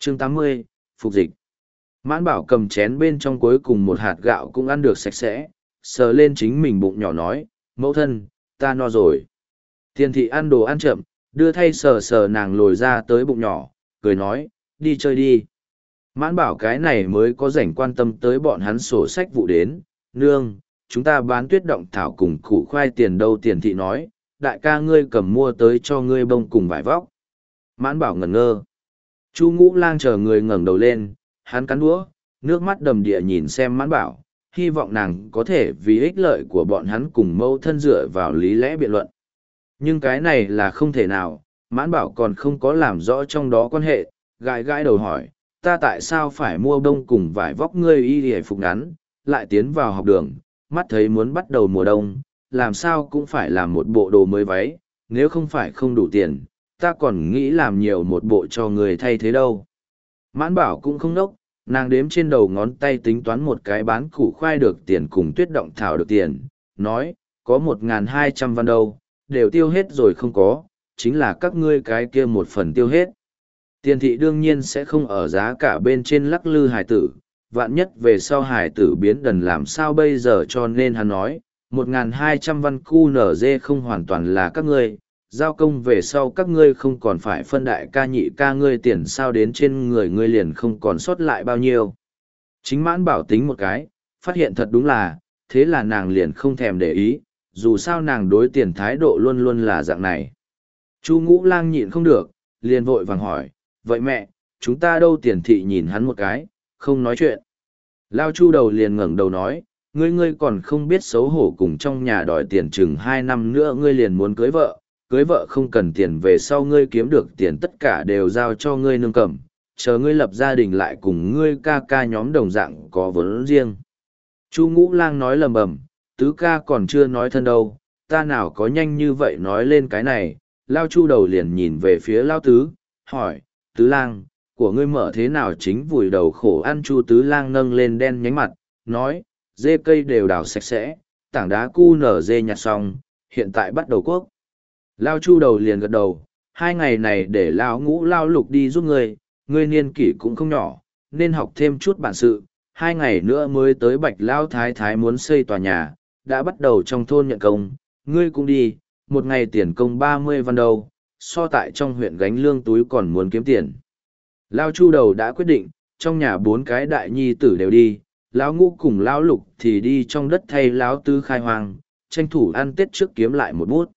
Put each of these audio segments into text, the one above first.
Chương 80, Phục dịch. Mãn Bảo cầm chén bên trong cuối cùng một hạt gạo cũng ăn được sạch sẽ, sờ lên chính mình bụng nhỏ nói, mẫu thân, ta no rồi. Tiền thị ăn đồ ăn chậm, đưa thay sờ sờ nàng lồi ra tới bụng nhỏ, cười nói, đi chơi đi. Mãn Bảo cái này mới có rảnh quan tâm tới bọn hắn sổ sách vụ đến, nương, chúng ta bán tuyết động thảo cùng củ khoai tiền đâu. Tiền thị nói, đại ca ngươi cầm mua tới cho ngươi bông cùng vải vóc. Mãn Bảo ngẩn ngơ. Chu Ngũ Lang chờ người ngẩng đầu lên, hắn cắn đũa, nước mắt đầm địa nhìn xem Mãn Bảo, hy vọng nàng có thể vì ích lợi của bọn hắn cùng mâu thân dựa vào lý lẽ biện luận. Nhưng cái này là không thể nào, Mãn Bảo còn không có làm rõ trong đó quan hệ, gãi gãi đầu hỏi, ta tại sao phải mua bông cùng vải vóc ngươi y hề phục ngắn, lại tiến vào học đường, mắt thấy muốn bắt đầu mùa đông, làm sao cũng phải làm một bộ đồ mới váy, nếu không phải không đủ tiền, ta còn nghĩ làm nhiều một bộ cho người thay thế đâu. Mãn Bảo cũng không nốc, nàng đếm trên đầu ngón tay tính toán một cái bán củ khoai được tiền cùng tuyết động thảo được tiền, nói, có 1.200 văn đâu, đều tiêu hết rồi không có, chính là các ngươi cái kia một phần tiêu hết. Tiền thị đương nhiên sẽ không ở giá cả bên trên lắc lư hải tử, vạn nhất về sau hải tử biến đần làm sao bây giờ, cho nên hắn nói, 1.200 văn cu nở dê không hoàn toàn là các ngươi, giao công về sau các ngươi không còn phải phân đại ca nhị ca ngươi tiền sao đến trên người ngươi liền không còn sót lại bao nhiêu. Chính Mãn Bảo tính một cái, phát hiện thật đúng là, thế là nàng liền không thèm để ý, dù sao nàng đối tiền thái độ luôn luôn là dạng này. Chu Ngũ Lang nhịn không được, liền vội vàng hỏi, vậy mẹ, chúng ta đâu? Tiền thị nhìn hắn một cái, không nói chuyện. Lao Chu đầu liền ngẩng đầu nói, ngươi còn không biết xấu hổ, cùng trong nhà đòi tiền chừng 2 năm nữa ngươi liền muốn cưới vợ không cần tiền, về sau ngươi kiếm được tiền tất cả đều giao cho ngươi nương cầm, chờ ngươi lập gia đình lại cùng ngươi ca ca nhóm đồng dạng có vốn riêng. Chu Ngũ Lang nói lầm bầm, tứ ca còn chưa nói thân đâu, ta nào có nhanh như vậy nói lên cái này. Lao Chu đầu liền nhìn về phía Lao Tứ, hỏi, Tứ Lang, của ngươi mở thế nào? Chính vùi đầu khổ ăn Chu Tứ Lang nâng lên đen nhánh mặt, nói, dê cây đều đào sạch sẽ, tảng đá cu nở dê nhặt xong, hiện tại bắt đầu cuốc. Lao Chu đầu liền gật đầu, 2 ngày này để Lao Ngũ Lao Lục đi giúp ngươi niên kỷ cũng không nhỏ, nên học thêm chút bản sự. 2 ngày nữa mới tới Bạch Lao Thái Thái muốn xây tòa nhà, đã bắt đầu trong thôn nhận công, ngươi cũng đi, một ngày tiền công 30 văn đâu, so tại trong huyện gánh lương túi còn muốn kiếm tiền. Lao Chu đầu đã quyết định, trong nhà 4 cái đại nhi tử đều đi, Lão Ngũ cùng Lão Lục thì đi trong đất thay Lão Tứ khai hoang, tranh thủ ăn Tết trước kiếm lại một bút.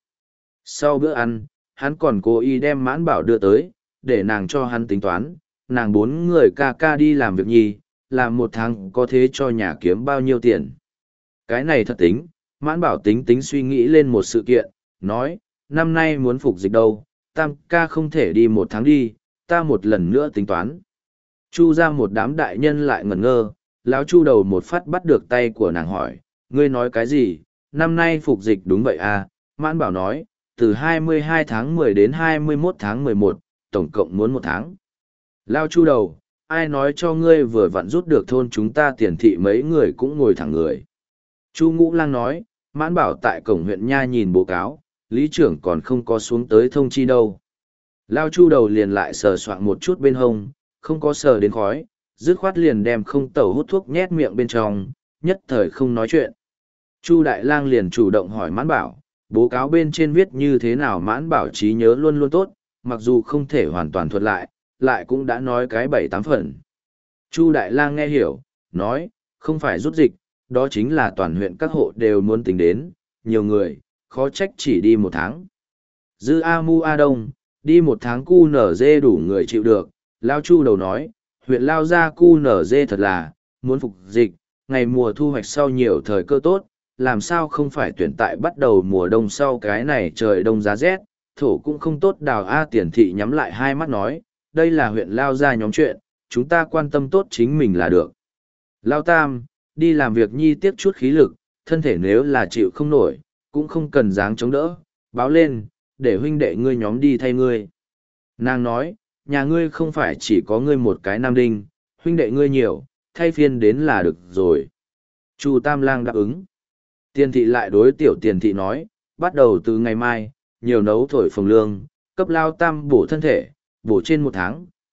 Sau bữa ăn, hắn còn cố ý đem Mãn Bảo đưa tới, để nàng cho hắn tính toán, nàng 4 người ca ca đi làm việc nhi, làm 1 tháng có thế cho nhà kiếm bao nhiêu tiền. Cái này thật tính, Mãn Bảo tính suy nghĩ lên một sự kiện, nói, năm nay muốn phục dịch đâu, tam ca không thể đi 1 tháng đi, ta một lần nữa tính toán. Chu ra một đám đại nhân lại ngẩn ngơ, lão Chu đầu một phát bắt được tay của nàng hỏi, ngươi nói cái gì, năm nay phục dịch đúng vậy à? Mãn Bảo nói, từ 22 tháng 10 đến 21 tháng 11, tổng cộng muốn 1 tháng. Lao Chu đầu, ai nói cho ngươi vừa vặn rút được thôn chúng ta? Tiền thị mấy người cũng ngồi thẳng người. Chu Ngũ Lang nói, Mãn Bảo tại cổng huyện nha nhìn báo cáo, lý trưởng còn không có xuống tới thông chi đâu. Lao Chu đầu liền lại sờ soạng một chút bên hông, không có sờ đến khói, dứt khoát liền đem không tẩu hút thuốc nhét miệng bên trong, nhất thời không nói chuyện. Chu Đại Lang liền chủ động hỏi Mãn Bảo, báo cáo bên trên viết như thế nào? Mãn Bảo trí nhớ luôn luôn tốt, mặc dù không thể hoàn toàn thuật lại cũng đã nói cái 7-8 phần. Chu Đại Lang nghe hiểu, nói, không phải rút dịch, đó chính là toàn huyện các hộ đều muốn tính đến, nhiều người, khó trách chỉ đi 1 tháng. Dư A Mu A Đông, đi 1 tháng cu nở dê đủ người chịu được. Lao Chu đầu nói, huyện Lao ra cu nở dê thật là, muốn phục dịch, ngày mùa thu hoạch sau nhiều thời cơ tốt, làm sao không phải tuyển tại bắt đầu mùa đông sau cái này trời đông giá rét, thổ cũng không tốt đào A. Tiền thị nhắm lại hai mắt nói, đây là huyện Lao ra nhóm chuyện, chúng ta quan tâm tốt chính mình là được. Lao Tam, đi làm việc nhi tiếp chút khí lực, thân thể nếu là chịu không nổi, cũng không cần dáng chống đỡ, báo lên, để huynh đệ ngươi nhóm đi thay ngươi. Nàng nói, nhà ngươi không phải chỉ có ngươi một cái nam đinh, huynh đệ ngươi nhiều, thay phiên đến là được rồi. Chu Tam Lang đáp ứng. Tiền thị lại đối tiểu Tiền thị nói, bắt đầu từ ngày mai, nhiều nấu thổi phồng lương, cấp Lao Tam bổ thân thể, bổ trên 1 tháng,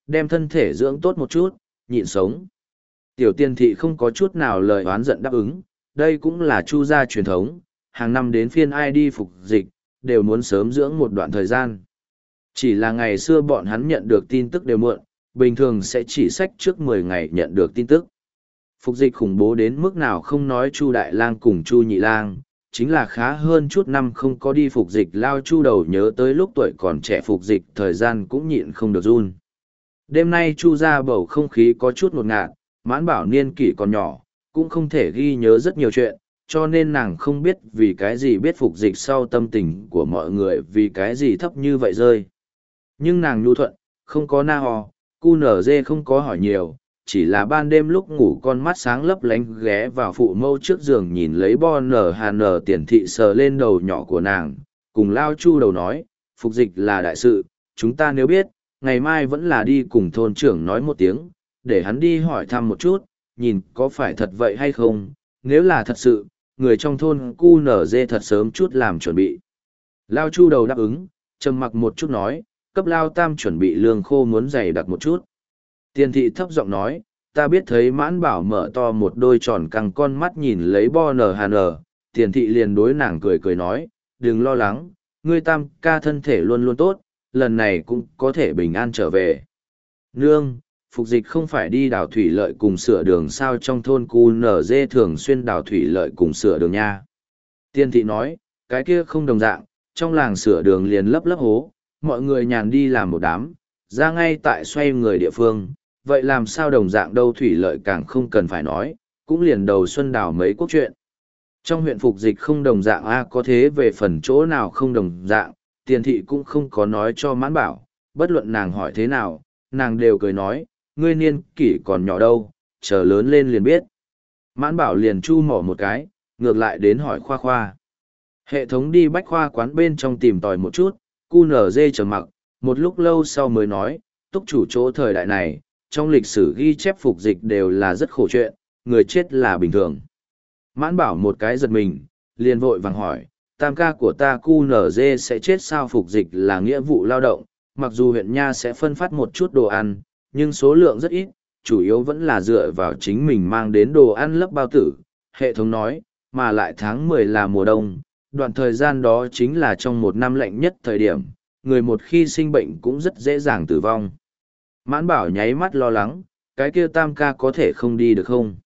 đem thân thể dưỡng tốt một chút, nhịn sống. Tiểu Tiên thị không có chút nào lời oán giận đáp ứng, đây cũng là Chu gia truyền thống, hàng năm đến phiên ai đi phục dịch, đều muốn sớm dưỡng một đoạn thời gian. Chỉ là ngày xưa bọn hắn nhận được tin tức đều muộn, bình thường sẽ chỉ sách trước 10 ngày nhận được tin tức. Phục dịch khủng bố đến mức nào không nói Chu Đại Lang cùng Chu Nhị Lang, chính là khá hơn chút năm không có đi phục dịch lao Chu đầu nhớ tới lúc tuổi còn trẻ phục dịch thời gian cũng nhịn không được run. Đêm nay Chu ra bầu không khí có chút ngột ngạt, Mãn Bảo niên kỷ còn nhỏ, cũng không thể ghi nhớ rất nhiều chuyện, cho nên nàng không biết vì cái gì biết phục dịch sau tâm tình của mọi người vì cái gì thấp như vậy rơi. Nhưng nàng nhu thuận, không có na hò, cu nở dê không có hỏi nhiều, chỉ là ban đêm lúc ngủ con mắt sáng lấp lánh ghé vào phụ mâu trước giường nhìn lấy bo nở hà nở tiền thị sờ lên đầu nhỏ của nàng, cùng lao Chu đầu nói, phục dịch là đại sự, chúng ta nếu biết, ngày mai vẫn là đi cùng thôn trưởng nói một tiếng, để hắn đi hỏi thăm một chút, nhìn có phải thật vậy hay không, nếu là thật sự, người trong thôn cu nở dê thật sớm chút làm chuẩn bị. Lao Chu đầu đáp ứng, trầm mặc một chút nói, cấp Lao Tam chuẩn bị lương khô muốn dày đặc một chút. Tiền thị thấp giọng nói, ta biết thấy Mãn Bảo mở to một đôi tròn căng con mắt nhìn lấy bo nở hà nở, tiền thị liền đối nàng cười cười nói, đừng lo lắng, ngươi Tam ca thân thể luôn luôn tốt, lần này cũng có thể bình an trở về. Nương, phục dịch không phải đi đào thủy lợi cùng sửa đường sao trong thôn cu nở dê thường xuyên đào thủy lợi cùng sửa đường nha. Tiên thị nói, cái kia không đồng dạng, trong làng sửa đường liền lấp lấp hố, mọi người nhàn đi làm một đám, ra ngay tại xoay người địa phương, vậy làm sao đồng dạng đâu thủy lợi càng không cần phải nói, cũng liền đầu xuân đào mấy quốc chuyện. Trong huyện phục dịch không đồng dạng có thế về phần chỗ nào không đồng dạng, tiền thị cũng không có nói cho Mãn Bảo, bất luận nàng hỏi thế nào, nàng đều cười nói, ngươi niên kỷ còn nhỏ đâu, chờ lớn lên liền biết. Mãn Bảo liền chu mỏ một cái, ngược lại đến hỏi Khoa Khoa. Hệ thống đi bách khoa quán bên trong tìm tòi một chút, cu nở dê trầm mặc, một lúc lâu sau mới nói, túc chủ chỗ thời đại này, trong lịch sử ghi chép phục dịch đều là rất khổ chuyện, người chết là bình thường. Mãn Bảo một cái giật mình, liền vội vàng hỏi, tam ca của ta cu nở dê sẽ chết sao? Phục dịch là nghĩa vụ lao động, mặc dù huyện nha sẽ phân phát một chút đồ ăn, nhưng số lượng rất ít, chủ yếu vẫn là dựa vào chính mình mang đến đồ ăn lấp bao tử. Hệ thống nói, mà lại tháng 10 là mùa đông, đoạn thời gian đó chính là trong một năm lạnh nhất thời điểm, người một khi sinh bệnh cũng rất dễ dàng tử vong. Mãn Bảo nháy mắt lo lắng, cái kia tam ca có thể không đi được không?